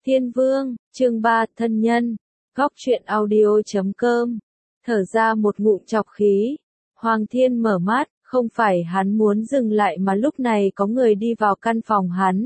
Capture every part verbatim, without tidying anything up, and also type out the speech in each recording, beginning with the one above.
Thiên Vương, chương ba, thân nhân, góc truyện audio chấm com. Thở ra một ngụm trọc khí, Hoàng Thiên mở mắt, không phải hắn muốn dừng lại mà lúc này có người đi vào căn phòng hắn.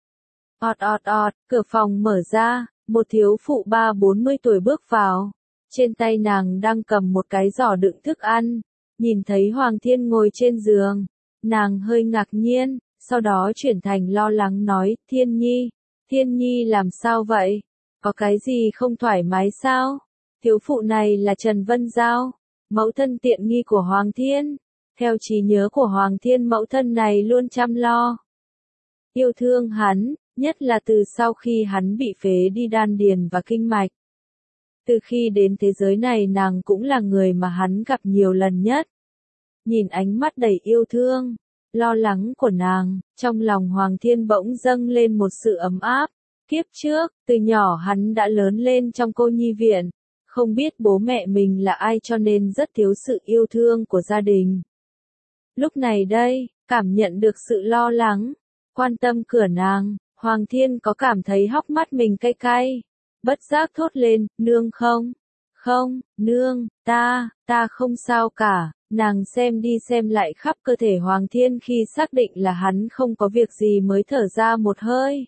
Ọt ọt ọt, cửa phòng mở ra, một thiếu phụ ba bốn mươi tuổi bước vào. Trên tay nàng đang cầm một cái giỏ đựng thức ăn, nhìn thấy Hoàng Thiên ngồi trên giường, nàng hơi ngạc nhiên, sau đó chuyển thành lo lắng nói, Thiên Nhi, Thiên Nhi làm sao vậy? Có cái gì không thoải mái sao? Thiếu phụ này là Trần Vân Giao, mẫu thân tiện nghi của Hoàng Thiên. Theo trí nhớ của Hoàng Thiên, mẫu thân này luôn chăm lo, yêu thương hắn, nhất là từ sau khi hắn bị phế đi đan điền và kinh mạch. Từ khi đến thế giới này nàng cũng là người mà hắn gặp nhiều lần nhất. Nhìn ánh mắt đầy yêu thương, lo lắng của nàng, trong lòng Hoàng Thiên bỗng dâng lên một sự ấm áp. Kiếp trước, từ nhỏ hắn đã lớn lên trong cô nhi viện, không biết bố mẹ mình là ai cho nên rất thiếu sự yêu thương của gia đình. Lúc này đây, cảm nhận được sự lo lắng, quan tâm của nàng, Hoàng Thiên có cảm thấy hốc mắt mình cay cay, bất giác thốt lên, nương không, không, nương, ta, ta không sao cả. Nàng xem đi xem lại khắp cơ thể Hoàng Thiên khi xác định là hắn không có việc gì mới thở ra một hơi.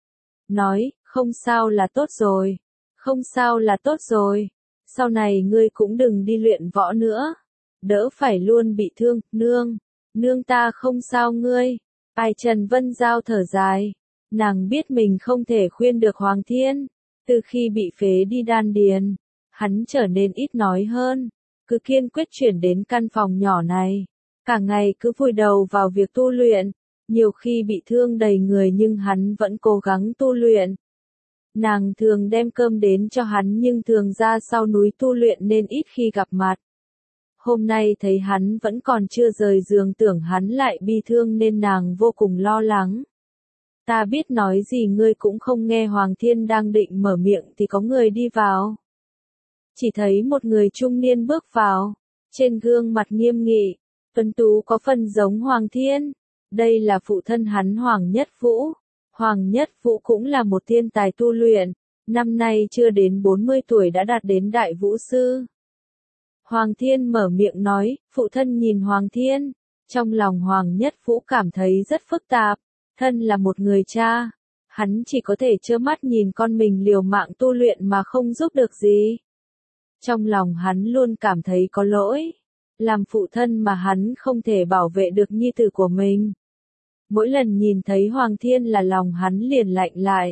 Nói, không sao là tốt rồi, không sao là tốt rồi, sau này ngươi cũng đừng đi luyện võ nữa, đỡ phải luôn bị thương, nương, nương ta không sao ngươi. Ai Trần Vân Giao thở dài, nàng biết mình không thể khuyên được Hoàng Thiên, từ khi bị phế đi đan điền, hắn trở nên ít nói hơn. Cứ kiên quyết chuyển đến căn phòng nhỏ này, cả ngày cứ vùi đầu vào việc tu luyện, nhiều khi bị thương đầy người nhưng hắn vẫn cố gắng tu luyện. Nàng thường đem cơm đến cho hắn nhưng thường ra sau núi tu luyện nên ít khi gặp mặt. Hôm nay thấy hắn vẫn còn chưa rời giường tưởng hắn lại bi thương nên nàng vô cùng lo lắng. Ta biết nói gì ngươi cũng không nghe. Hoàng Thiên đang định mở miệng thì có người đi vào. Chỉ thấy một người trung niên bước vào, trên gương mặt nghiêm nghị, tuấn tú có phần giống Hoàng Thiên. Đây là phụ thân hắn Hoàng Nhất Vũ. Hoàng Nhất Vũ cũng là một thiên tài tu luyện, năm nay chưa đến bốn mươi tuổi đã đạt đến đại vũ sư. Hoàng Thiên mở miệng nói, phụ thân nhìn Hoàng Thiên, trong lòng Hoàng Nhất Vũ cảm thấy rất phức tạp, thân là một người cha, hắn chỉ có thể trơ mắt nhìn con mình liều mạng tu luyện mà không giúp được gì. Trong lòng hắn luôn cảm thấy có lỗi, làm phụ thân mà hắn không thể bảo vệ được nhi tử của mình. Mỗi lần nhìn thấy Hoàng Thiên là lòng hắn liền lạnh lại.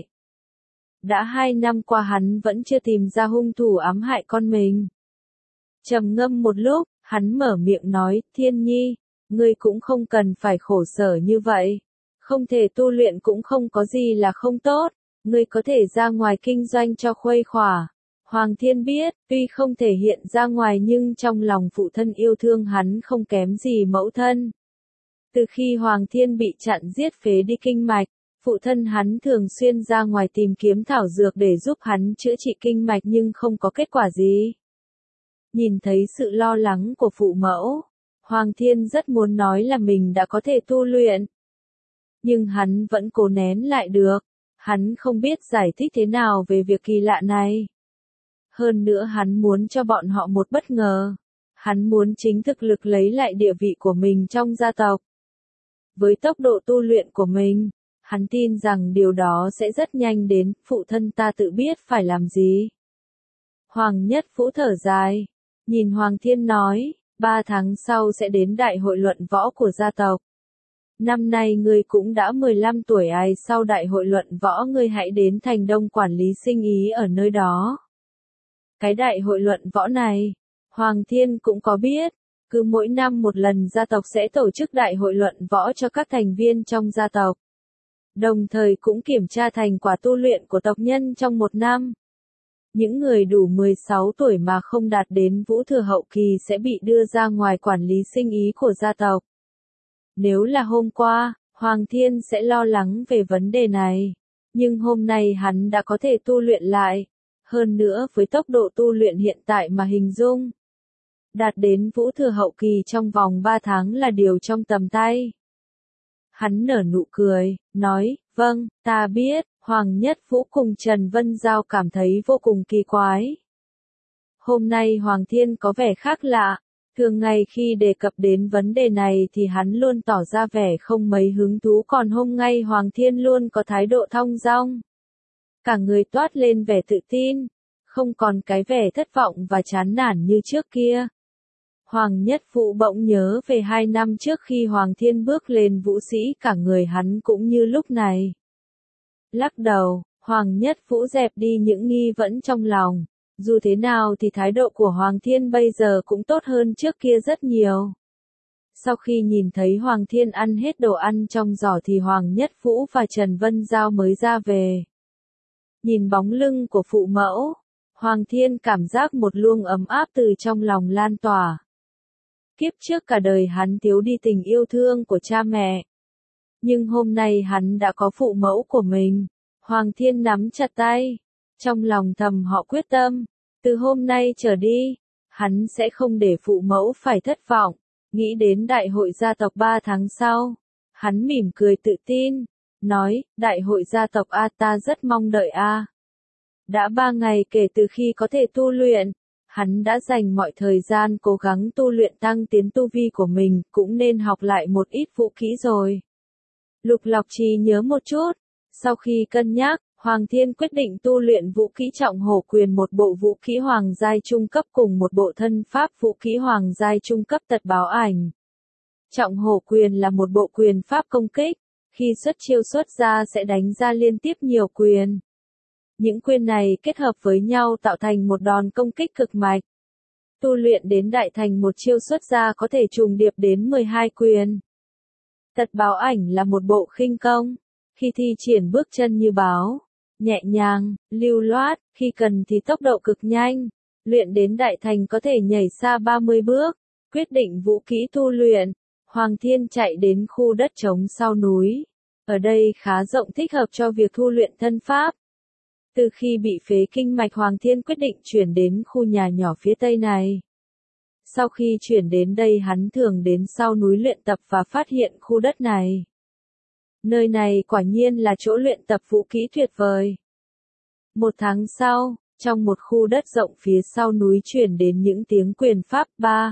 Đã hai năm qua hắn vẫn chưa tìm ra hung thủ ám hại con mình. Trầm ngâm một lúc, hắn mở miệng nói, Thiên Nhi, ngươi cũng không cần phải khổ sở như vậy. Không thể tu luyện cũng không có gì là không tốt, ngươi có thể ra ngoài kinh doanh cho khuây khỏa. Hoàng Thiên biết, tuy không thể hiện ra ngoài nhưng trong lòng phụ thân yêu thương hắn không kém gì mẫu thân. Từ khi Hoàng Thiên bị chặn giết phế đi kinh mạch, phụ thân hắn thường xuyên ra ngoài tìm kiếm thảo dược để giúp hắn chữa trị kinh mạch nhưng không có kết quả gì. Nhìn thấy sự lo lắng của phụ mẫu, Hoàng Thiên rất muốn nói là mình đã có thể tu luyện. Nhưng hắn vẫn cố nén lại được, hắn không biết giải thích thế nào về việc kỳ lạ này. Hơn nữa hắn muốn cho bọn họ một bất ngờ. Hắn muốn chính thực lực lấy lại địa vị của mình trong gia tộc. Với tốc độ tu luyện của mình, hắn tin rằng điều đó sẽ rất nhanh đến, phụ thân ta tự biết phải làm gì. Hoàng Nhất Vũ thở dài, nhìn Hoàng Thiên nói, ba tháng sau sẽ đến đại hội luận võ của gia tộc. Năm nay ngươi cũng đã mười lăm tuổi, ai sau đại hội luận võ ngươi hãy đến thành Đông quản lý sinh ý ở nơi đó. Cái đại hội luận võ này, Hoàng Thiên cũng có biết, cứ mỗi năm một lần gia tộc sẽ tổ chức đại hội luận võ cho các thành viên trong gia tộc. Đồng thời cũng kiểm tra thành quả tu luyện của tộc nhân trong một năm. Những người đủ mười sáu tuổi mà không đạt đến vũ thừa hậu kỳ sẽ bị đưa ra ngoài quản lý sinh ý của gia tộc. Nếu là hôm qua, Hoàng Thiên sẽ lo lắng về vấn đề này. Nhưng hôm nay hắn đã có thể tu luyện lại. Hơn nữa với tốc độ tu luyện hiện tại mà hình dung, đạt đến vũ thừa hậu kỳ trong vòng ba tháng là điều trong tầm tay. Hắn nở nụ cười, nói, Vâng, ta biết. Hoàng Nhất Vũ cùng Trần Vân Giao cảm thấy vô cùng kỳ quái. Hôm nay Hoàng Thiên có vẻ khác lạ. Thường ngày khi đề cập đến vấn đề này thì hắn luôn tỏ ra vẻ không mấy hứng thú, còn hôm nay Hoàng Thiên luôn có thái độ thong dong. Cả người toát lên vẻ tự tin, không còn cái vẻ thất vọng và chán nản như trước kia. Hoàng Nhất Vũ bỗng nhớ về hai năm trước khi Hoàng Thiên bước lên vũ sĩ, cả người hắn cũng như lúc này. Lắc đầu, Hoàng Nhất Vũ dẹp đi những nghi vấn trong lòng. Dù thế nào thì thái độ của Hoàng Thiên bây giờ cũng tốt hơn trước kia rất nhiều. Sau khi nhìn thấy Hoàng Thiên ăn hết đồ ăn trong giỏ thì Hoàng Nhất Vũ và Trần Vân Giao mới ra về. Nhìn bóng lưng của phụ mẫu, Hoàng Thiên cảm giác một luồng ấm áp từ trong lòng lan tỏa. Kiếp trước cả đời hắn thiếu đi tình yêu thương của cha mẹ. Nhưng hôm nay hắn đã có phụ mẫu của mình. Hoàng Thiên nắm chặt tay, trong lòng thầm họ quyết tâm, từ hôm nay trở đi, hắn sẽ không để phụ mẫu phải thất vọng. Nghĩ đến đại hội gia tộc ba tháng sau, hắn mỉm cười tự tin, nói, đại hội gia tộc A ta rất mong đợi A. Đã ba ngày kể từ khi có thể tu luyện, hắn đã dành mọi thời gian cố gắng tu luyện tăng tiến tu vi của mình, cũng nên học lại một ít vũ kỹ rồi. Lục Lọc Trì nhớ một chút, sau khi cân nhắc, Hoàng Thiên quyết định tu luyện vũ kỹ Trọng Hổ Quyền, một bộ vũ kỹ hoàng giai trung cấp cùng một bộ thân pháp vũ kỹ hoàng giai trung cấp Tật Báo Ảnh. Trọng Hổ Quyền là một bộ quyền pháp công kích, khi xuất chiêu xuất ra sẽ đánh ra liên tiếp nhiều quyền. Những quyền này kết hợp với nhau tạo thành một đòn công kích cực mạch. Tu luyện đến đại thành một chiêu xuất ra có thể trùng điệp đến mười hai quyền. Tật Báo Ảnh là một bộ khinh công, khi thi triển bước chân như báo, nhẹ nhàng, lưu loát, khi cần thì tốc độ cực nhanh, luyện đến đại thành có thể nhảy xa ba mươi bước. Quyết định vũ kỹ tu luyện, Hoàng Thiên chạy đến khu đất trống sau núi. Ở đây khá rộng, thích hợp cho việc tu luyện thân pháp. Từ khi bị phế kinh mạch, Hoàng Thiên quyết định chuyển đến khu nhà nhỏ phía tây này. Sau khi chuyển đến đây hắn thường đến sau núi luyện tập và phát hiện khu đất này. Nơi này quả nhiên là chỗ luyện tập vũ kỹ tuyệt vời. Một tháng sau, trong một khu đất rộng phía sau núi chuyển đến những tiếng quyền pháp ba.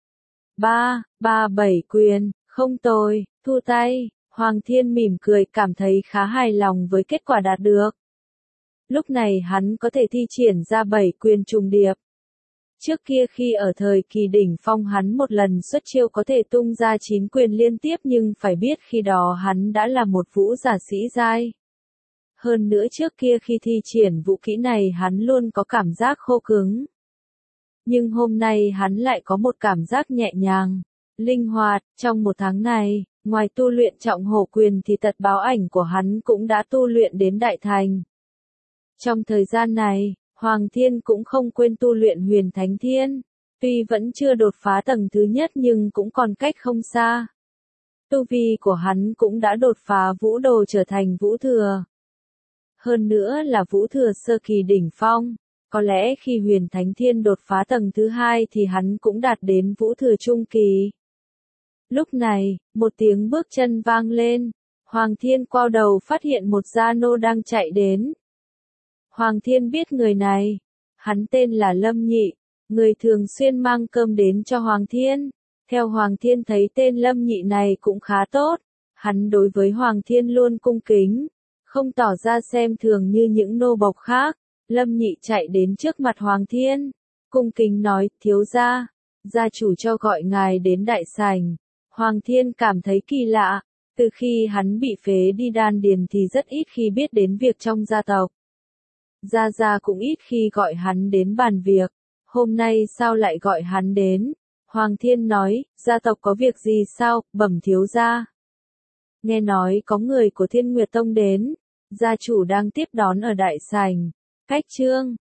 Ba, ba bảy quyền, không tồi, thu tay. Hoàng Thiên mỉm cười, cảm thấy khá hài lòng với kết quả đạt được. Lúc này hắn có thể thi triển ra bảy quyền trùng điệp. Trước kia khi ở thời kỳ đỉnh phong hắn một lần xuất chiêu có thể tung ra chín quyền liên tiếp, nhưng phải biết khi đó hắn đã là một vũ giả sĩ giai. Hơn nữa trước kia khi thi triển vũ kỹ này hắn luôn có cảm giác khô cứng. Nhưng hôm nay hắn lại có một cảm giác nhẹ nhàng, linh hoạt. Trong một tháng này, ngoài tu luyện Trọng Hổ Quyền thì Tật Báo Ảnh của hắn cũng đã tu luyện đến đại thành. Trong thời gian này, Hoàng Thiên cũng không quên tu luyện Huyền Thánh Thiên. Tuy vẫn chưa đột phá tầng thứ nhất nhưng cũng còn cách không xa. Tu vi của hắn cũng đã đột phá vũ đồ trở thành vũ thừa. Hơn nữa là vũ thừa sơ kỳ đỉnh phong. Có lẽ khi Huyền Thánh Thiên đột phá tầng thứ hai thì hắn cũng đạt đến vũ thừa trung kỳ. Lúc này, một tiếng bước chân vang lên. Hoàng Thiên quay đầu phát hiện một gia nô đang chạy đến. Hoàng Thiên biết người này. Hắn tên là Lâm Nhị, người thường xuyên mang cơm đến cho Hoàng Thiên. Theo Hoàng Thiên thấy tên Lâm Nhị này cũng khá tốt. Hắn đối với Hoàng Thiên luôn cung kính, không tỏ ra xem thường như những nô bộc khác. Lâm Nhị chạy đến trước mặt Hoàng Thiên, cung kính nói, thiếu gia, gia chủ cho gọi ngài đến đại sảnh. Hoàng Thiên cảm thấy kỳ lạ, từ khi hắn bị phế đi đan điền thì rất ít khi biết đến việc trong gia tộc. Gia Gia cũng ít khi gọi hắn đến bàn việc, hôm nay sao lại gọi hắn đến? Hoàng Thiên nói, gia tộc có việc gì sao, bẩm thiếu gia. Nghe nói có người của Thiên Nguyệt Tông đến, gia chủ đang tiếp đón ở đại sảnh. Cách chương